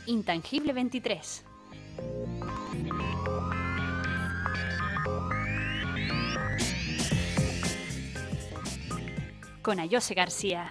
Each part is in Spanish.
Intangible 23. Con Ayose García.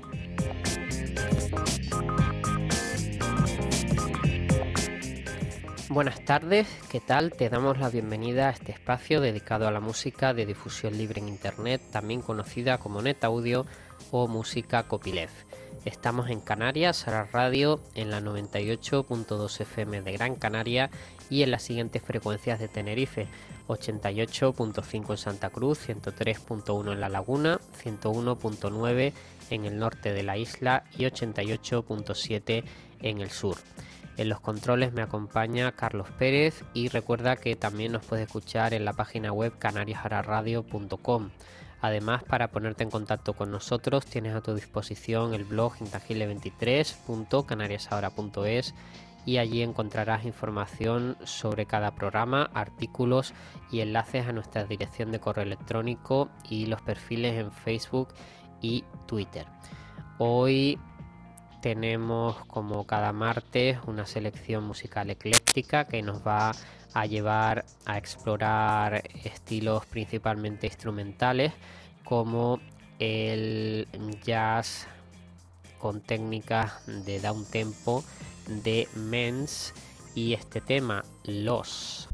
Buenas tardes, ¿qué tal? Te damos la bienvenida a este espacio dedicado a la música de difusión libre en Internet, también conocida como NetAudio o música copyleft. Estamos en Canarias, Ara Radio, en la 98.2 FM de Gran Canaria y en las siguientes frecuencias de Tenerife: 88.5 en Santa Cruz, 103.1 en La Laguna, 101.9 en el norte de la isla y 88.7 en el sur. En los controles me acompaña Carlos Pérez y recuerda que también nos puedes escuchar en la página web canariasararadio.com. Además, para ponerte en contacto con nosotros tienes a tu disposición el blog intangible23.canariasahora.es y allí encontrarás información sobre cada programa, artículos y enlaces a nuestra dirección de correo electrónico y los perfiles en Facebook y Twitter. Hoy tenemos, como cada martes, una selección musical ecléctica que nos va a llevar a explorar estilos principalmente instrumentales como el jazz con técnicas de downtempo de Mens y este tema, Los.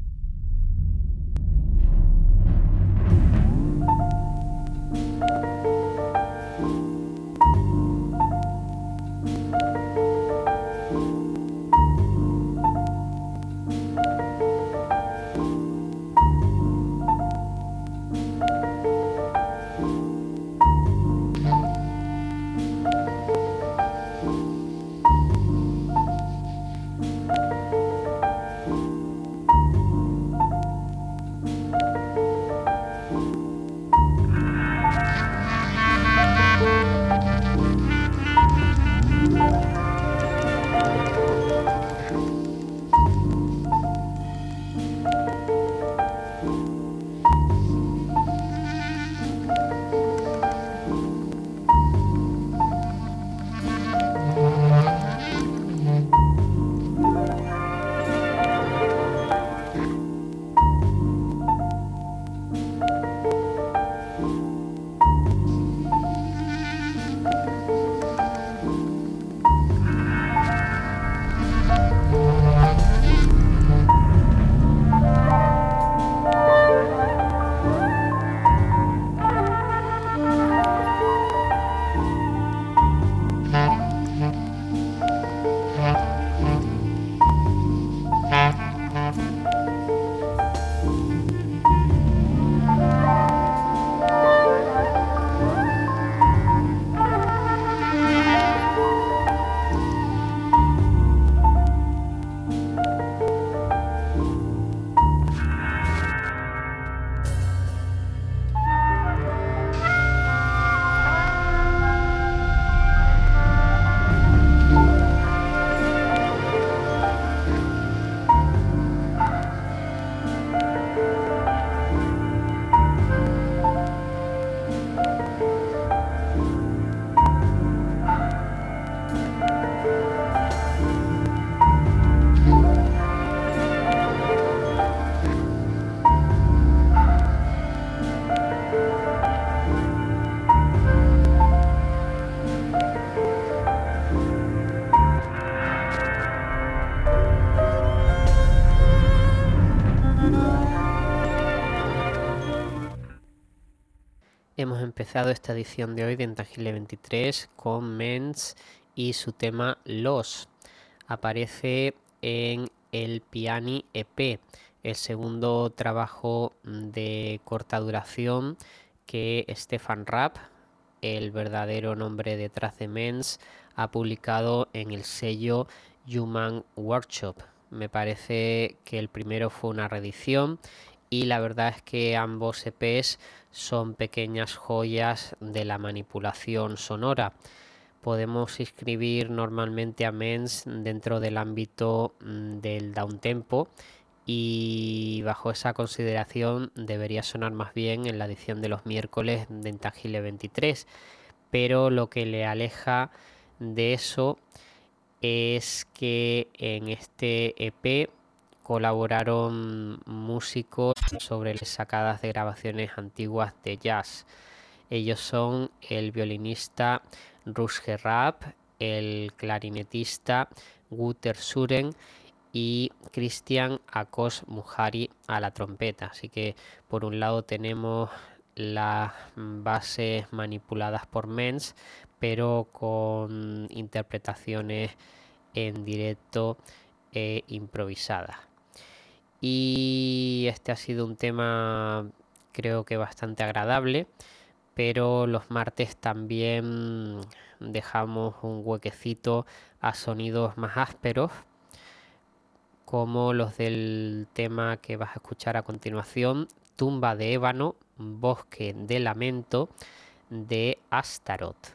Hemos empezado esta edición de hoy de Intangible 23 con Mens y su tema Los. Aparece en el Piani EP, el segundo trabajo de corta duración que Stefan Rapp, el verdadero nombre detrás de Mens, ha publicado en el sello Human Workshop. Me parece que el primero fue una reedición y la verdad es que ambos EPs son pequeñas joyas de la manipulación sonora. Podemos inscribir normalmente a Mens dentro del ámbito del downtempo y bajo esa consideración debería sonar más bien en la edición de los miércoles de Intangible 23, pero lo que le aleja de eso es que en este EP colaboraron músicos sobre las sacadas de grabaciones antiguas de jazz. Ellos son el violinista Rutger Rapp, el clarinetista Wouter Suren y Christian Akos Muhari a la trompeta. Así que por un lado tenemos las bases manipuladas por Menz, pero con interpretaciones en directo e improvisadas. Y este ha sido un tema, creo que bastante agradable, pero los martes también dejamos un huequecito a sonidos más ásperos, como los del tema que vas a escuchar a continuación, Tumba de ébano, Bosque de lamento, de Astaroth.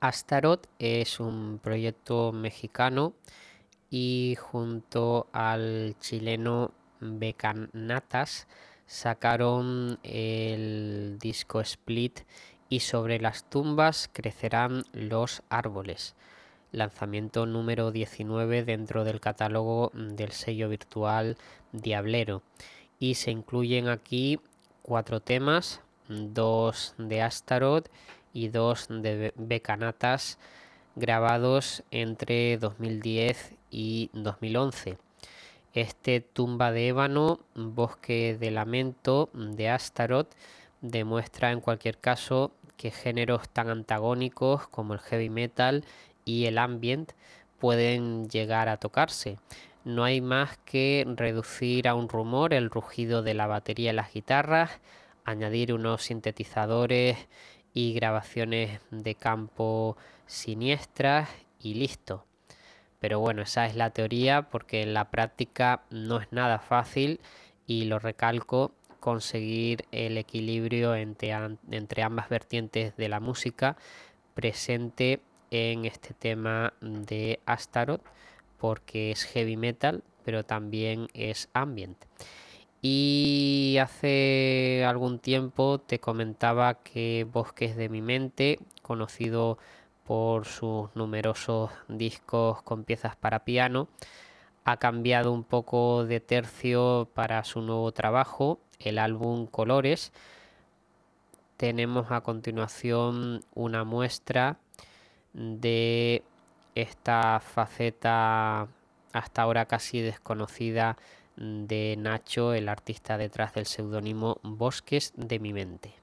Astaroth es un proyecto mexicano y junto al chileno Becanatas sacaron el disco Split y sobre las tumbas crecerán los árboles, lanzamiento número 19 dentro del catálogo del sello virtual Diablero, y se incluyen aquí 4 temas, 2 de Astaroth y 2 de Becanatas, grabados entre 2010 y 2011. Este Tumba de ébano, Bosque de lamento de Astaroth demuestra en cualquier caso que géneros tan antagónicos como el heavy metal y el ambient pueden llegar a tocarse. No hay más que reducir a un rumor el rugido de la batería y las guitarras, añadir unos sintetizadores y grabaciones de campo siniestras y listo. Pero bueno, esa es la teoría porque en la práctica no es nada fácil y lo recalco, conseguir el equilibrio entre ambas vertientes de la música presente en este tema de Astaroth, porque es heavy metal pero también es ambient. Y hace algún tiempo te comentaba que Bosques de mi mente, conocido por sus numerosos discos con piezas para piano, ha cambiado un poco de tercio para su nuevo trabajo, el álbum Colores. Tenemos a continuación una muestra de esta faceta hasta ahora casi desconocida de Nacho, el artista detrás del seudónimo Bosques de mi mente.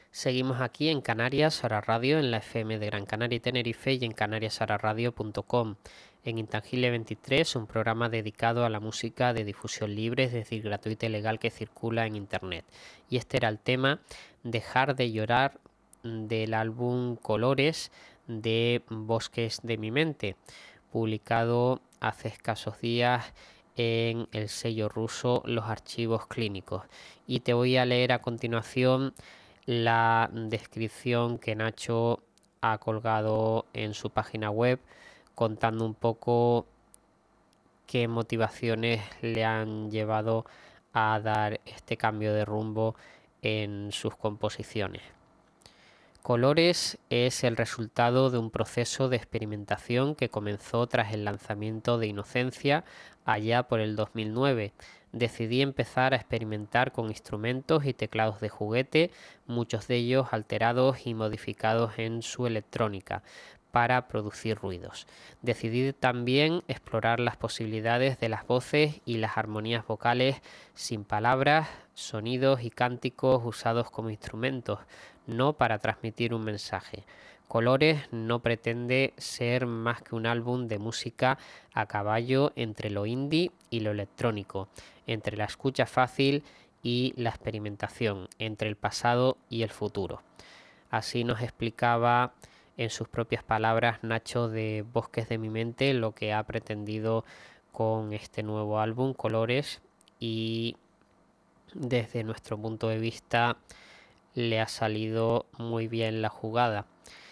Seguimos aquí en Canarias Ahora Radio, en la FM de Gran Canaria y Tenerife y en canariasahoraradio.com. En Intangible 23, un programa dedicado a la música de difusión libre, es decir, gratuita y legal que circula en Internet. Y este era el tema Dejar de llorar del álbum Colores de Bosques de mi mente, publicado hace escasos días en el sello ruso Los Archivos Clínicos. Y te voy a leer a continuación la descripción que Nacho ha colgado en su página web contando un poco qué motivaciones le han llevado a dar este cambio de rumbo en sus composiciones. Colores es el resultado de un proceso de experimentación que comenzó tras el lanzamiento de Inocencia allá por el 2009. Decidí empezar a experimentar con instrumentos y teclados de juguete, muchos de ellos alterados y modificados en su electrónica para producir ruidos. Decidí también explorar las posibilidades de las voces y las armonías vocales sin palabras, sonidos y cánticos usados como instrumentos, no para transmitir un mensaje. Colores no pretende ser más que un álbum de música a caballo entre lo indie y lo electrónico, entre la escucha fácil y la experimentación, entre el pasado y el futuro. Así nos explicaba en sus propias palabras Nacho de Bosques de mi mente lo que ha pretendido con este nuevo álbum Colores, y desde nuestro punto de vista le ha salido muy bien la jugada.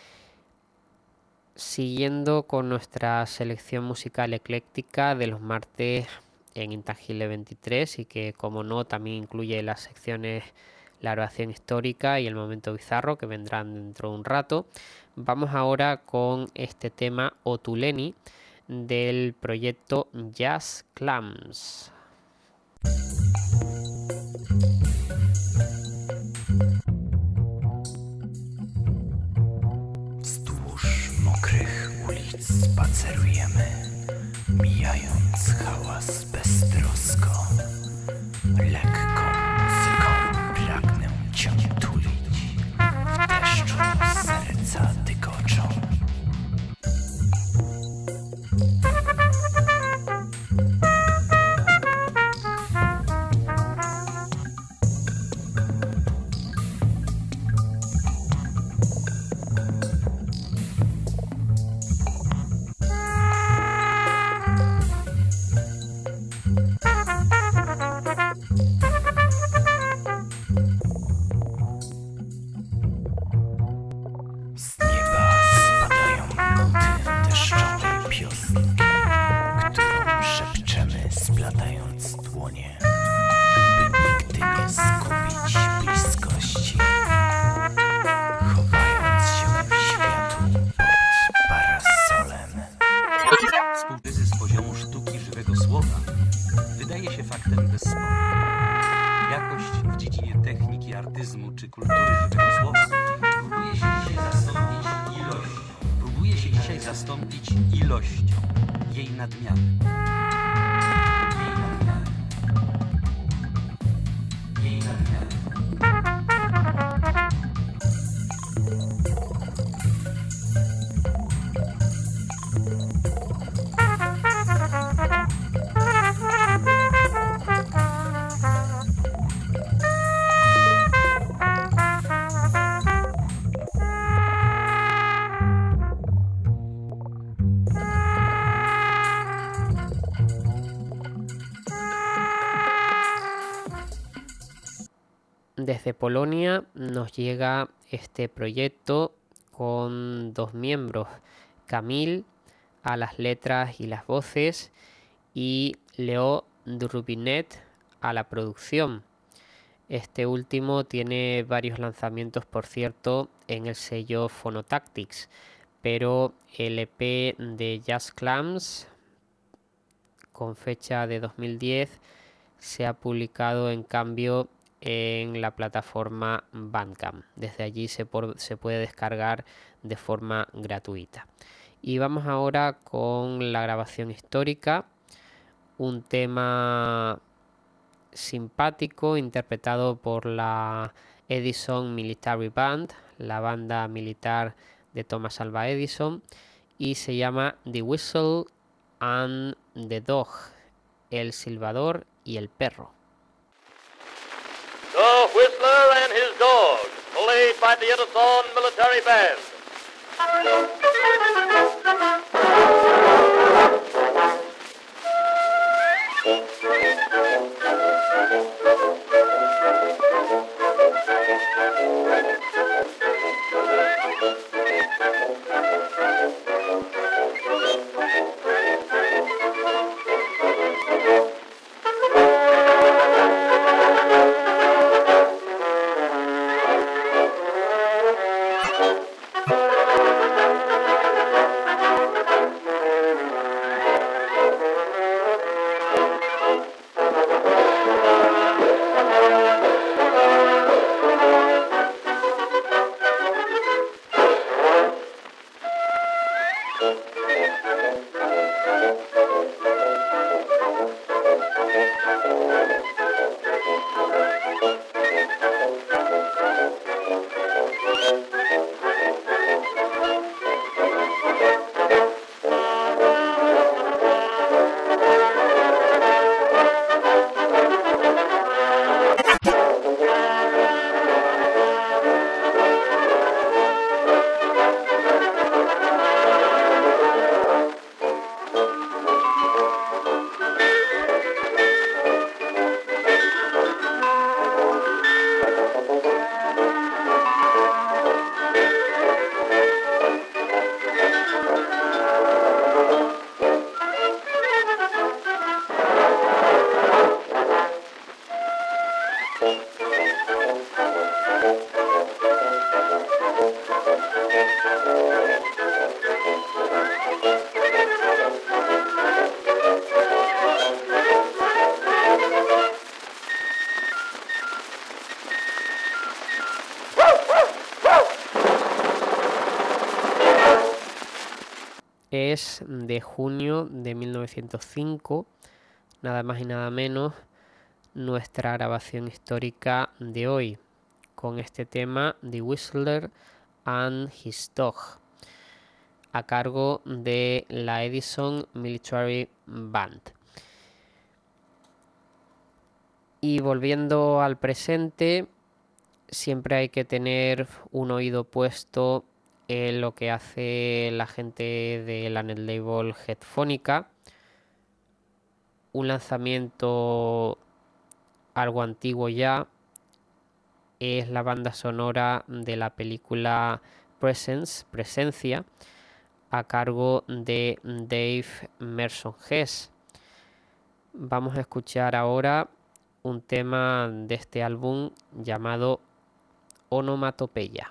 Siguiendo con nuestra selección musical ecléctica de los martes en Intangible 23, y que como no también incluye las secciones La Oración Histórica y El Momento Bizarro, que vendrán dentro de un rato, vamos ahora con este tema Otuleni del proyecto Jazz Clams. Spacerujemy, mijając hałas beztrosko. Lekką muzyką pragnę cię tulić, w deszczu serca tykoczą. Splatając dłonie, by nigdy nie zgubić bliskości, chowając się w światu pod parasolem. Współczesny z poziomu sztuki żywego słowa wydaje się faktem bezspornym. Jakość w dziedzinie techniki, artyzmu czy kultury żywego słowa próbuje się dzisiaj zastąpić ilością, jej nadmiarem. Desde Polonia nos llega este proyecto con dos miembros, Kamil a las letras y las voces y Leo Drubinet a la producción. Este último tiene varios lanzamientos, por cierto, en el sello Phonotactics, pero el EP de Jazz Clams, con fecha de 2010, se ha publicado en cambio en la plataforma Bandcamp. Desde allí se puede descargar de forma gratuita. Y vamos ahora con la grabación histórica, un tema simpático, interpretado por la Edison Military Band, la banda militar de Thomas Alva Edison, y se llama The Whistle and the Dog, el silbador y el perro. The Whistler and his dog, played by the Edison Military Band. Es de junio de 1905, nada más y nada menos, nuestra grabación histórica de hoy, con este tema The Whistler and his Dog, a cargo de la Edison Military Band. Y volviendo al presente, siempre hay que tener un oído puesto en lo que hace la gente de la netlabel Headphonica, un lanzamiento algo antiguo ya. Es la banda sonora de la película Presencia, a cargo de Dave Merson Hess. Vamos a escuchar ahora un tema de este álbum llamado Onomatopeya.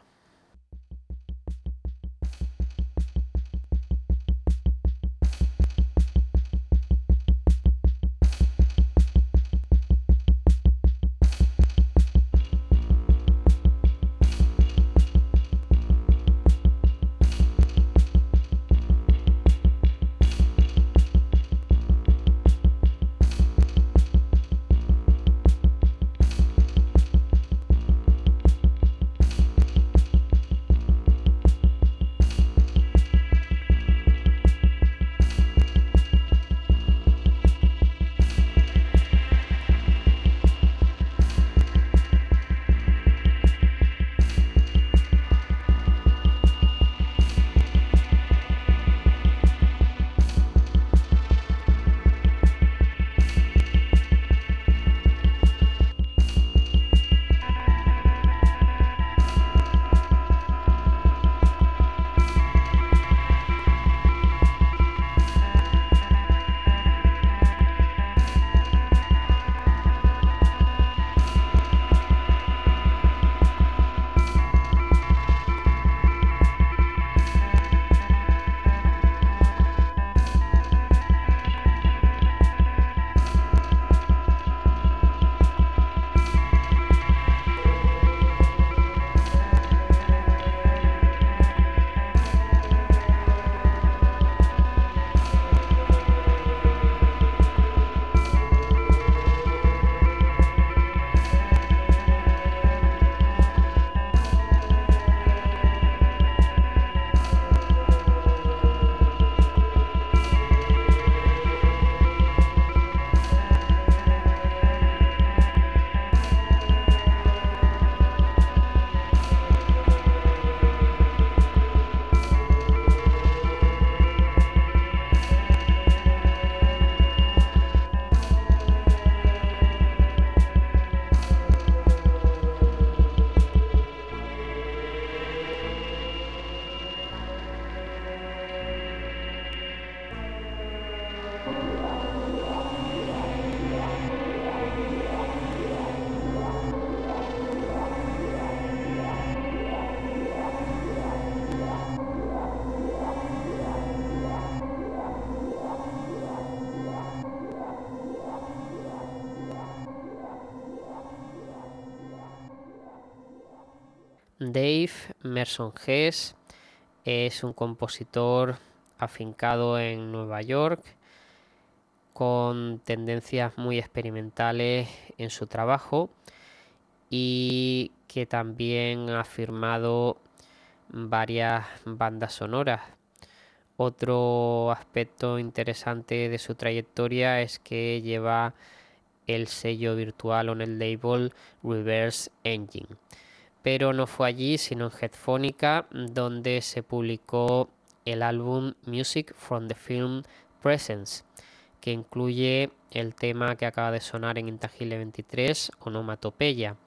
Dave Merson Hess es un compositor afincado en Nueva York con tendencias muy experimentales en su trabajo y que también ha firmado varias bandas sonoras. Otro aspecto interesante de su trayectoria es que lleva el sello virtual on el label Reverse Engine. Pero no fue allí, sino en Headphonica, donde se publicó el álbum Music from the Film Presence, que incluye el tema que acaba de sonar en Intangible 23, Onomatopeya.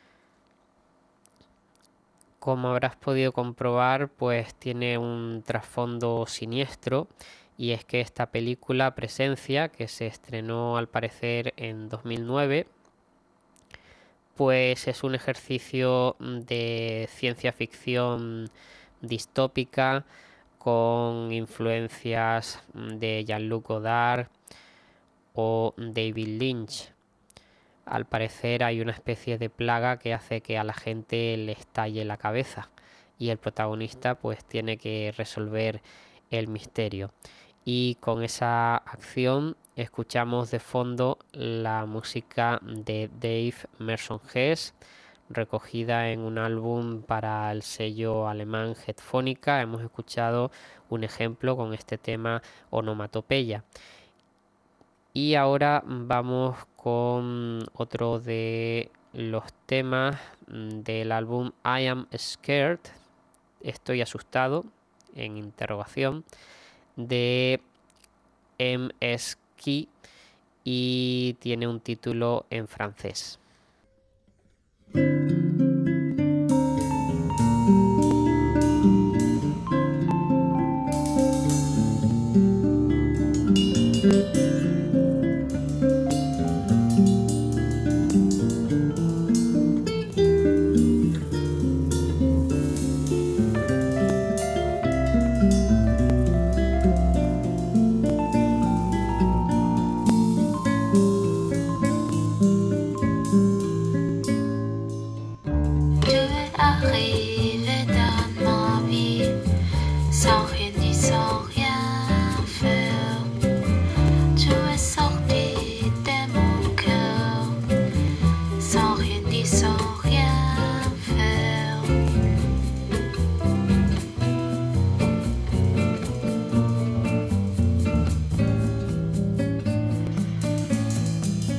Como habrás podido comprobar, pues tiene un trasfondo siniestro, y es que esta película Presencia, que se estrenó al parecer en 2009, pues es un ejercicio de ciencia ficción distópica con influencias de Jean-Luc Godard o David Lynch. Al parecer hay una especie de plaga que hace que a la gente le estalle la cabeza y el protagonista pues tiene que resolver el misterio. Y con esa acción escuchamos de fondo la música de Dave Merson Hess, recogida en un álbum para el sello alemán Headphonica. Hemos escuchado un ejemplo con este tema Onomatopeya. Y ahora vamos con otro de los temas del álbum I Am Scared, Estoy asustado, en interrogación, de M.S. Key, y tiene un título en francés.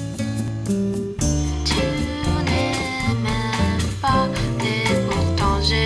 J'ai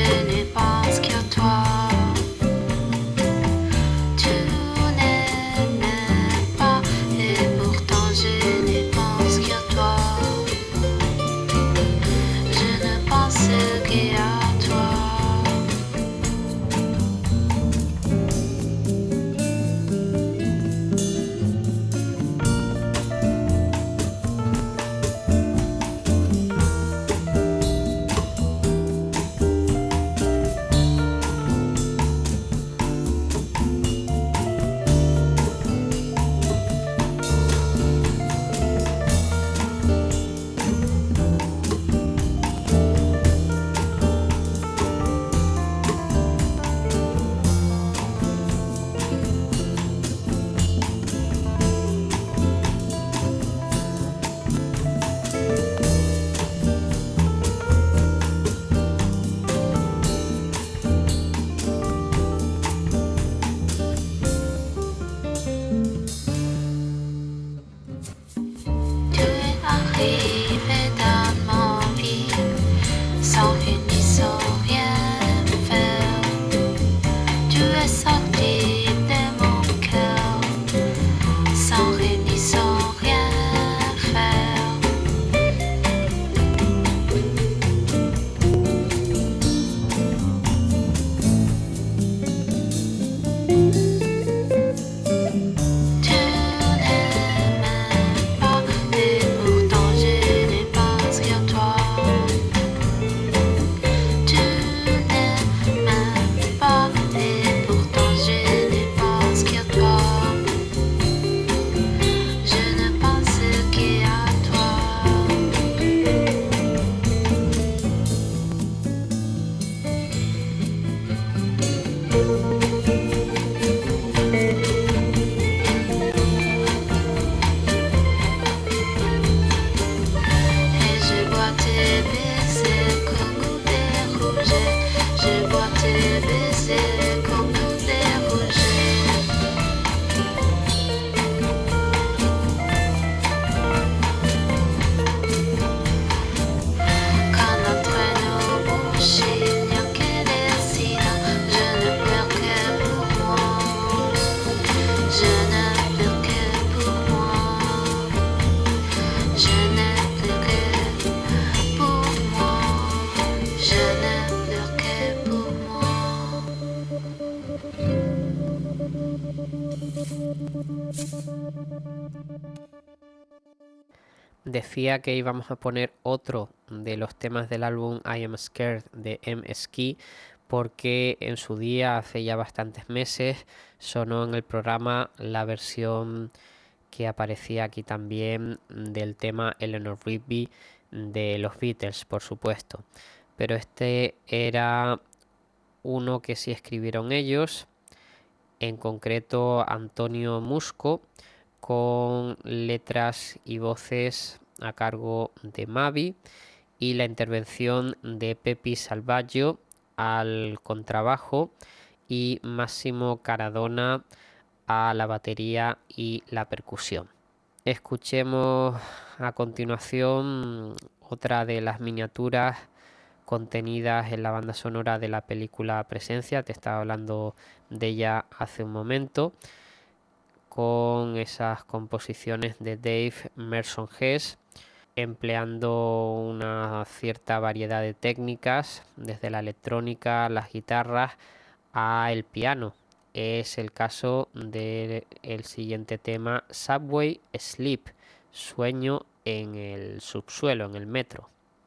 Decía que íbamos a poner otro de los temas del álbum I Am Scared de M-Ski, porque en su día, hace ya bastantes meses, sonó en el programa la versión que aparecía aquí también del tema Eleanor Rigby de los Beatles, por supuesto. Pero este era uno que sí escribieron ellos, en concreto Antonio Musco, con letras y voces a cargo de Mavi y la intervención de Pepi Salvaggio al contrabajo y Máximo Caradona a la batería y la percusión. Escuchemos a continuación otra de las miniaturas contenidas en la banda sonora de la película Presencia. Te estaba hablando de ella hace un momento, con esas composiciones de Dave Merson Hess, empleando una cierta variedad de técnicas, desde la electrónica, las guitarras, a el piano. Es el caso del siguiente tema, Subway Sleep, sueño en el subsuelo, en el metro.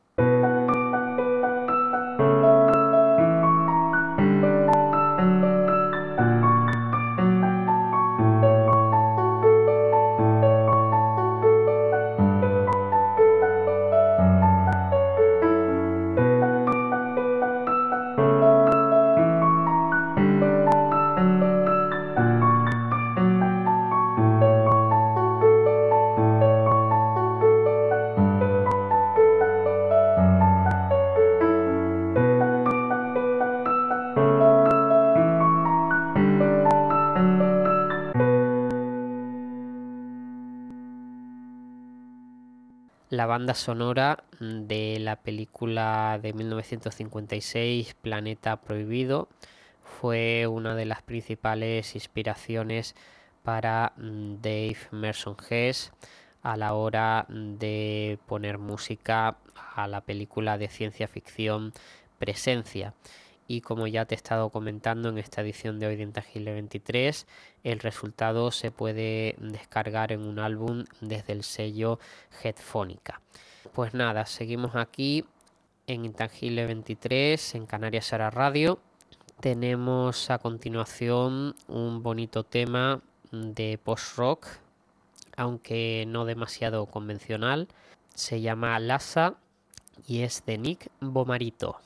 La banda sonora de la película de 1956 Planeta Prohibido fue una de las principales inspiraciones para Dave Merson Hess a la hora de poner música a la película de ciencia ficción Presencia. Y como ya te he estado comentando en esta edición de hoy de Intangible 23, el resultado se puede descargar en un álbum desde el sello Headphonica. Pues nada, seguimos aquí en Intangible 23 en Canarias Ahora Radio. Tenemos a continuación un bonito tema de post-rock, aunque no demasiado convencional. Se llama Lhasa y es de Nick Bomarito.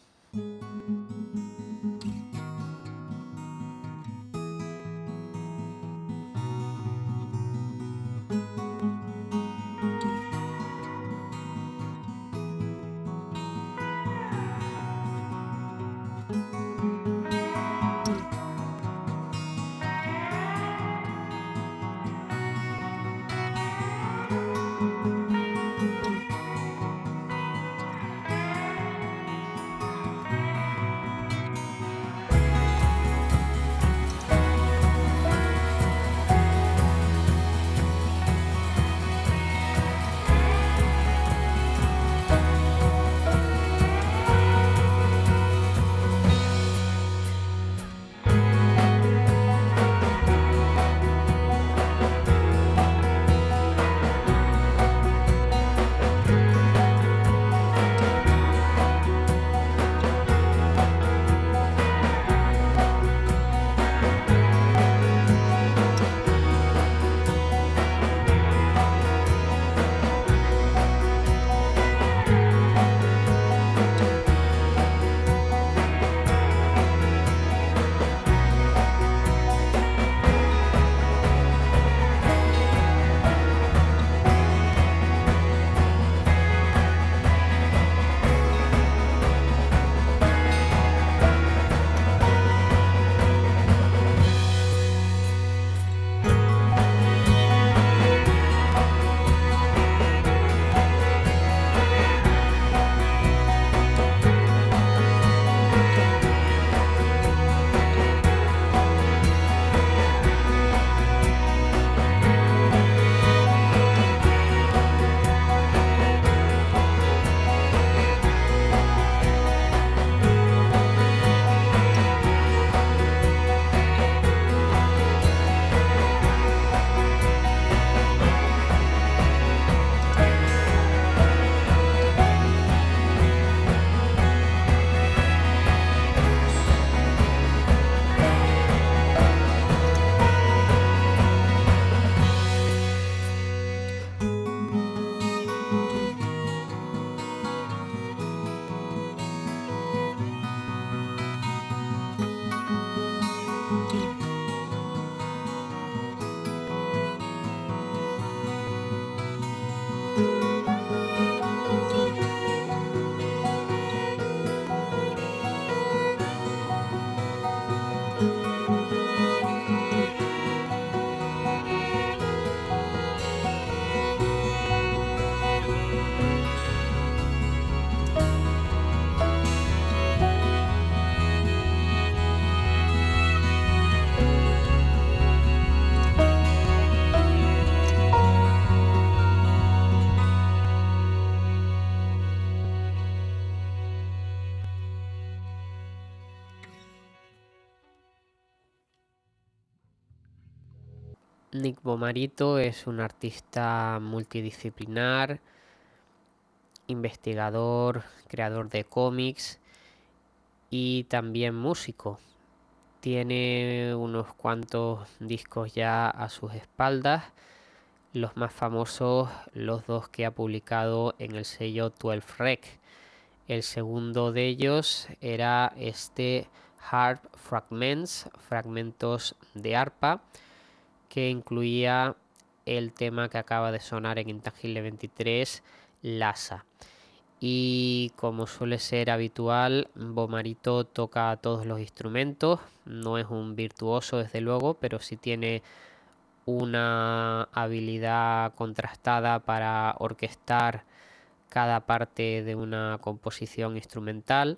Nick Bomarito es un artista multidisciplinar, investigador, creador de cómics y también músico. Tiene unos cuantos discos ya a sus espaldas, los más famosos, los dos que ha publicado en el sello 12 Rec. El segundo de ellos era este Harp Fragments, fragmentos de arpa, que incluía el tema que acaba de sonar en Intangible 23, Lhasa. Y como suele ser habitual, Bomarito toca todos los instrumentos, no es un virtuoso desde luego, pero sí tiene una habilidad contrastada para orquestar cada parte de una composición instrumental,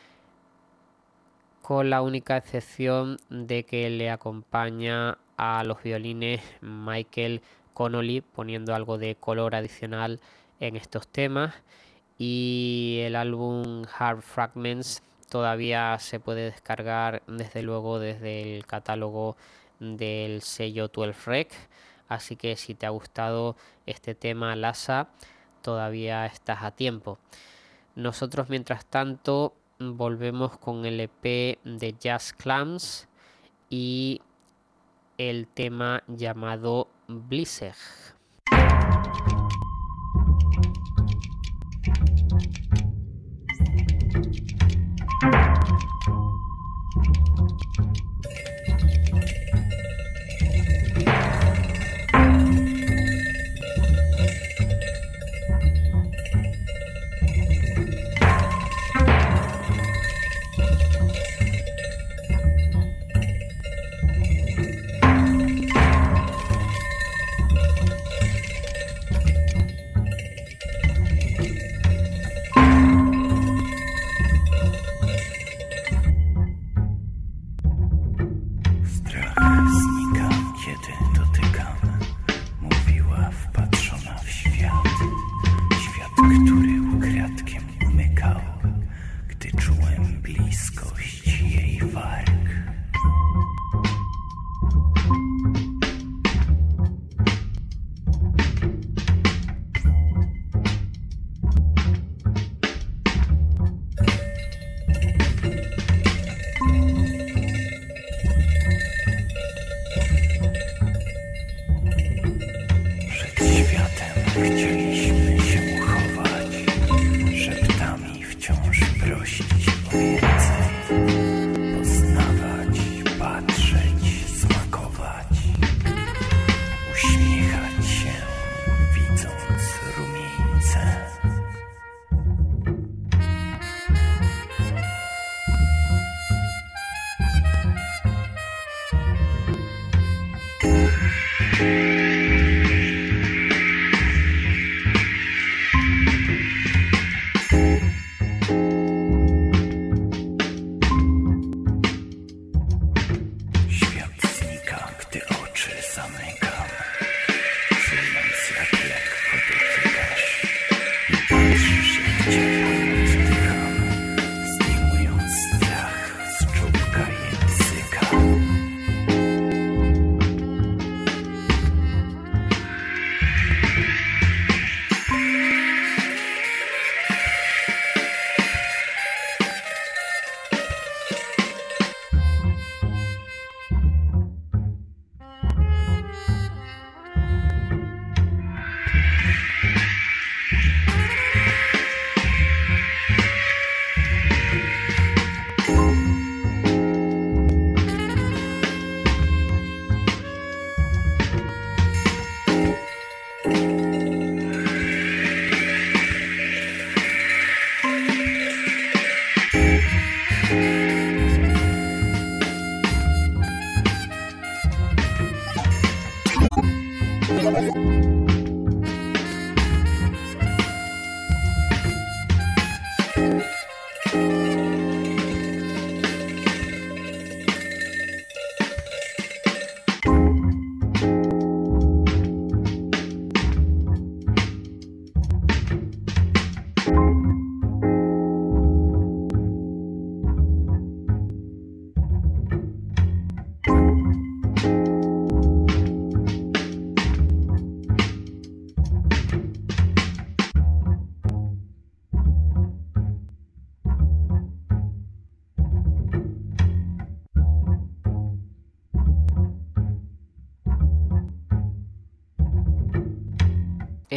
con la única excepción de que le acompaña a los violines Michael Connolly, poniendo algo de color adicional en estos temas. Y el álbum Harp Fragments todavía se puede descargar desde luego desde el catálogo del sello 12 Rec, así que si te ha gustado este tema Lhasa, todavía estás a tiempo. Nosotros mientras tanto volvemos con el EP de Jazz Clams y el tema llamado Blizzard.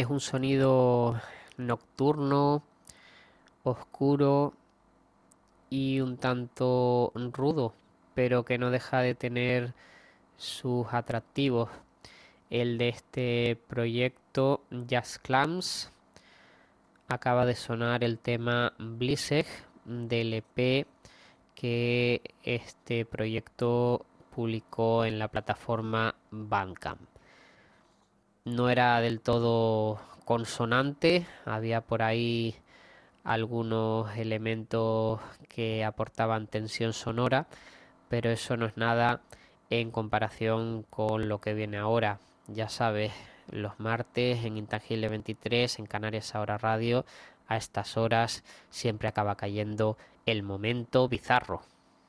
un sonido nocturno, oscuro y un tanto rudo, pero que no deja de tener sus atractivos. El de este proyecto, Jazz Clams, acaba de sonar el tema Blisseg del EP que este proyecto publicó en la plataforma Bandcamp. No era del todo consonante, había por ahí algunos elementos que aportaban tensión sonora, pero eso no es nada en comparación con lo que viene ahora. Ya sabes, los martes en Intangible 23, en Canarias Ahora Radio, a estas horas siempre acaba cayendo el momento bizarro.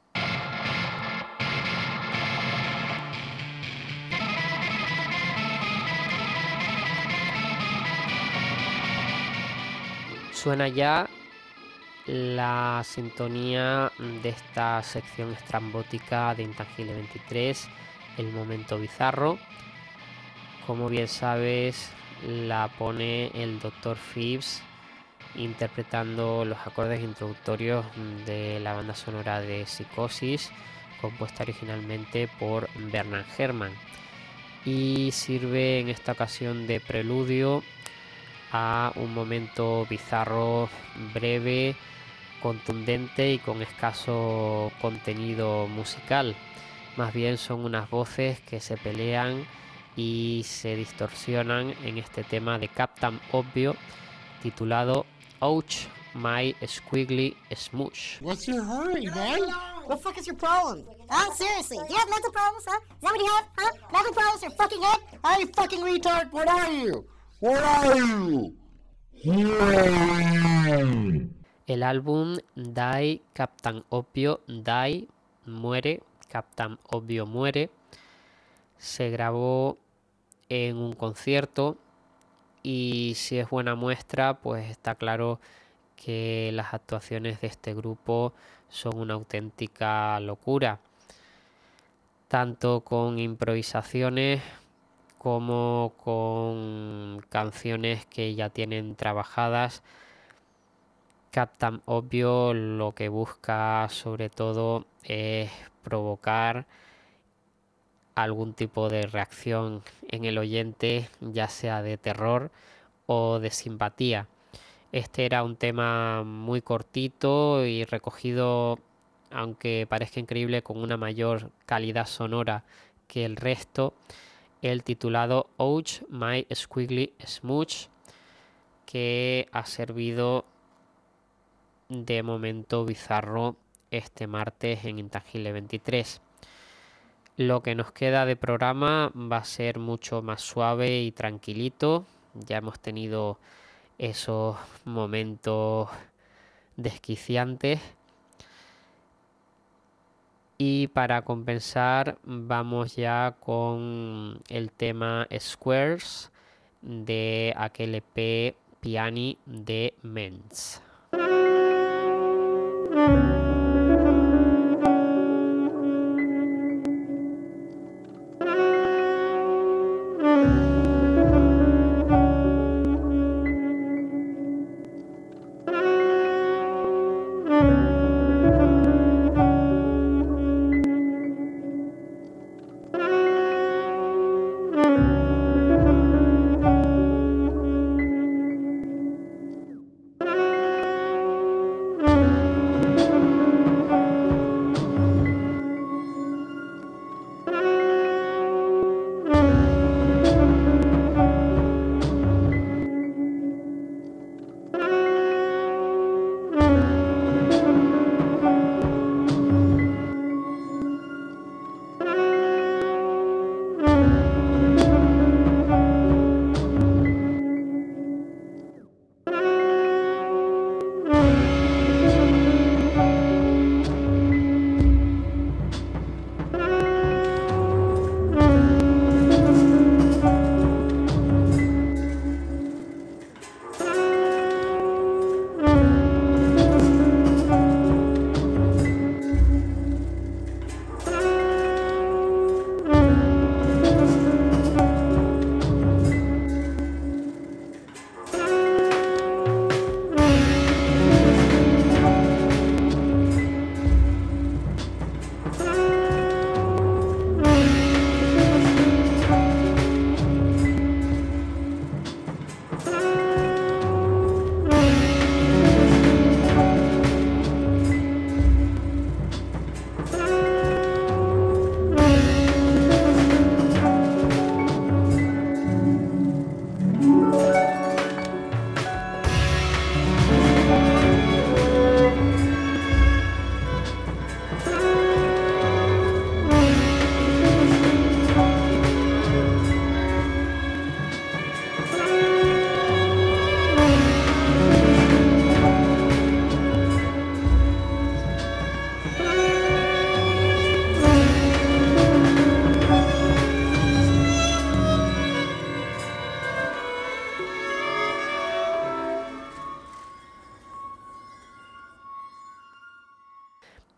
Suena ya la sintonía de esta sección estrambótica de Intangible 23, el momento bizarro. Como bien sabes, la pone el Dr. Phibs interpretando los acordes introductorios de la banda sonora de Psicosis, compuesta originalmente por Bernard Herrmann, y sirve en esta ocasión de preludio a un momento bizarro, breve, contundente y con escaso contenido musical. Más bien son unas voces que se pelean y se distorsionan en este tema de Captain Obvio titulado Ouch, My Squiggly Smoosh. What's your hurry, man? What the fuck is your problem? Oh, seriously, do you have mental problems, huh? Is that what you have, huh? Mental problems, your fucking head? Hey, fucking retard, what are you? What are you? El álbum Die, Captain Obvio, Die, muere, Captain Obvio muere, se grabó en un concierto y si es buena muestra, pues está claro que las actuaciones de este grupo son una auténtica locura, tanto con improvisaciones como con canciones que ya tienen trabajadas. Captain Obvio lo que busca sobre todo es provocar algún tipo de reacción en el oyente, ya sea de terror o de simpatía. Este era un tema muy cortito y recogido, aunque parezca increíble, con una mayor calidad sonora que el resto, el titulado Ouch, My Squiggly Smooch, que ha servido de momento bizarro este martes en Intangible 23. Lo que nos queda de programa va a ser mucho más suave y tranquilito. Ya hemos tenido esos momentos desquiciantes. Y para compensar vamos ya con el tema Squares de aquel EP Piani de Mens.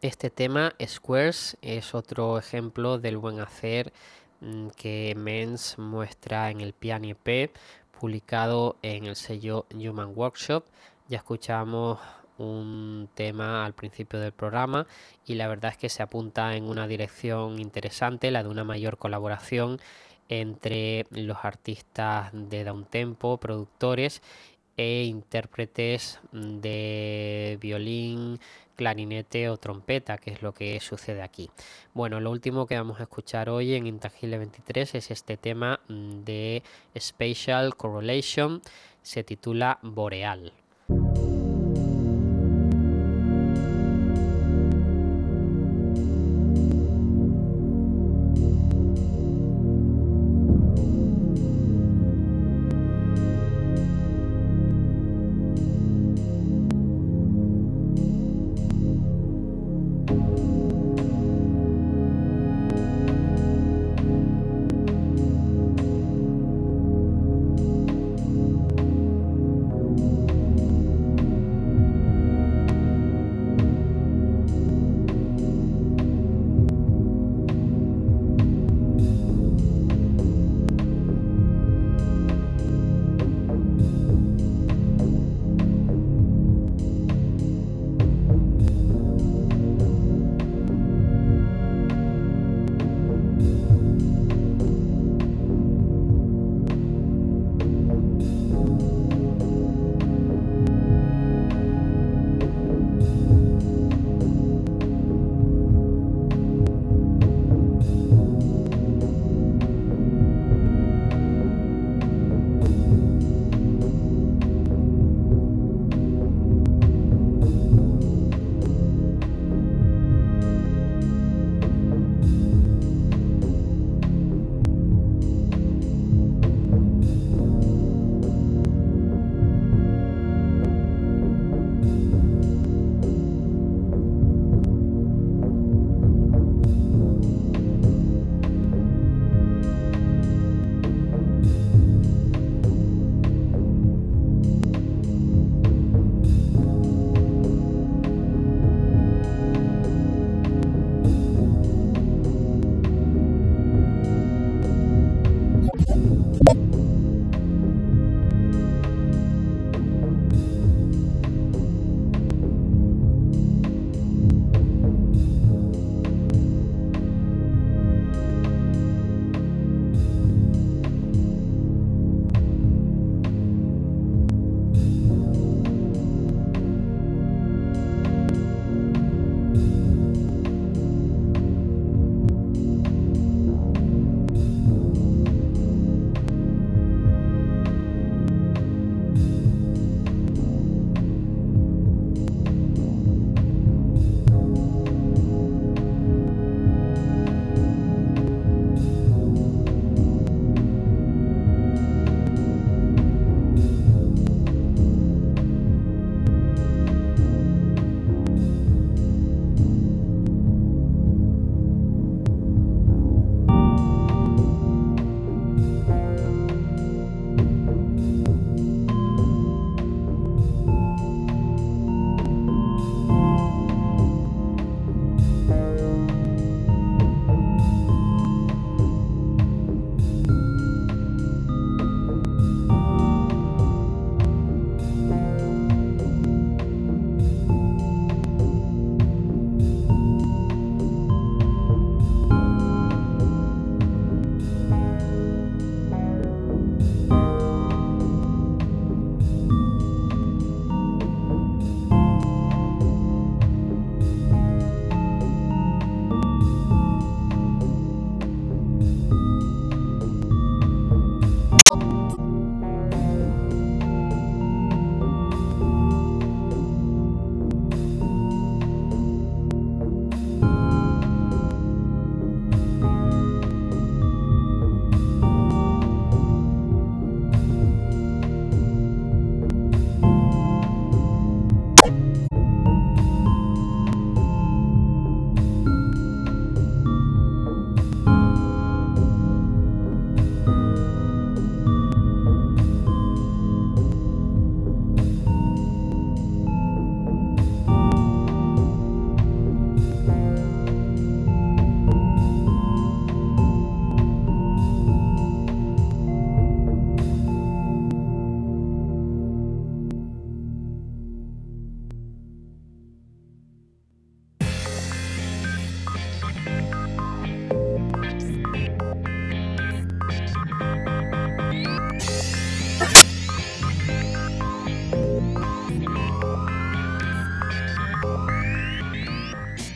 Este tema, Squares, es otro ejemplo del buen hacer que Mens muestra en el Piano EP, publicado en el sello Human Workshop. Ya escuchamos un tema al principio del programa y la verdad es que se apunta en una dirección interesante, la de una mayor colaboración entre los artistas de downtempo, productores e intérpretes de violín, clarinete o trompeta, que es lo que sucede aquí. Bueno, lo último que vamos a escuchar hoy en Intangible 23 es este tema de Spatial Correlation, se titula Boreal.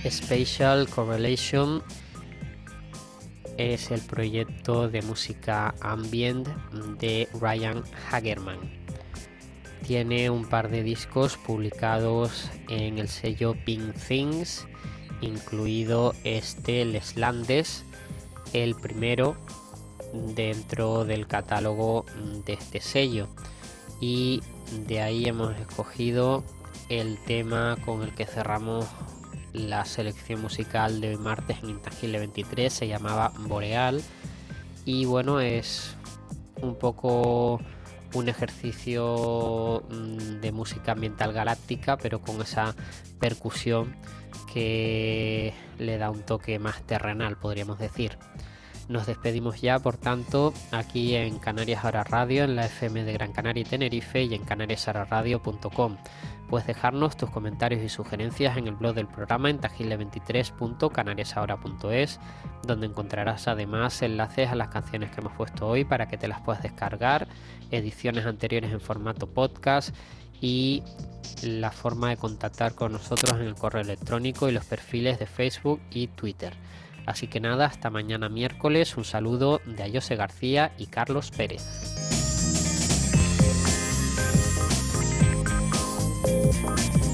Spatial Correlation es el proyecto de música ambient de Ryan Hagerman. Tiene un par de discos publicados en el sello Pink Things, incluido Les Landes, el primero dentro del catálogo de este sello, y de ahí hemos escogido el tema con el que cerramos la selección musical de hoy martes en Intangible 23. Se llamaba Boreal, y bueno, es un poco un ejercicio de música ambiental galáctica, pero con esa percusión que le da un toque más terrenal, podríamos decir. Nos despedimos ya, por tanto, aquí en Canarias Ahora Radio, en la FM de Gran Canaria y Tenerife, y en canariasahoraradio.com. Puedes dejarnos tus comentarios y sugerencias en el blog del programa intangible23.canariasahora.es, donde encontrarás además enlaces a las canciones que hemos puesto hoy para que te las puedas descargar, ediciones anteriores en formato podcast y la forma de contactar con nosotros en el correo electrónico y los perfiles de Facebook y Twitter. Así que nada, hasta mañana miércoles. Un saludo de Ayose García y Carlos Pérez.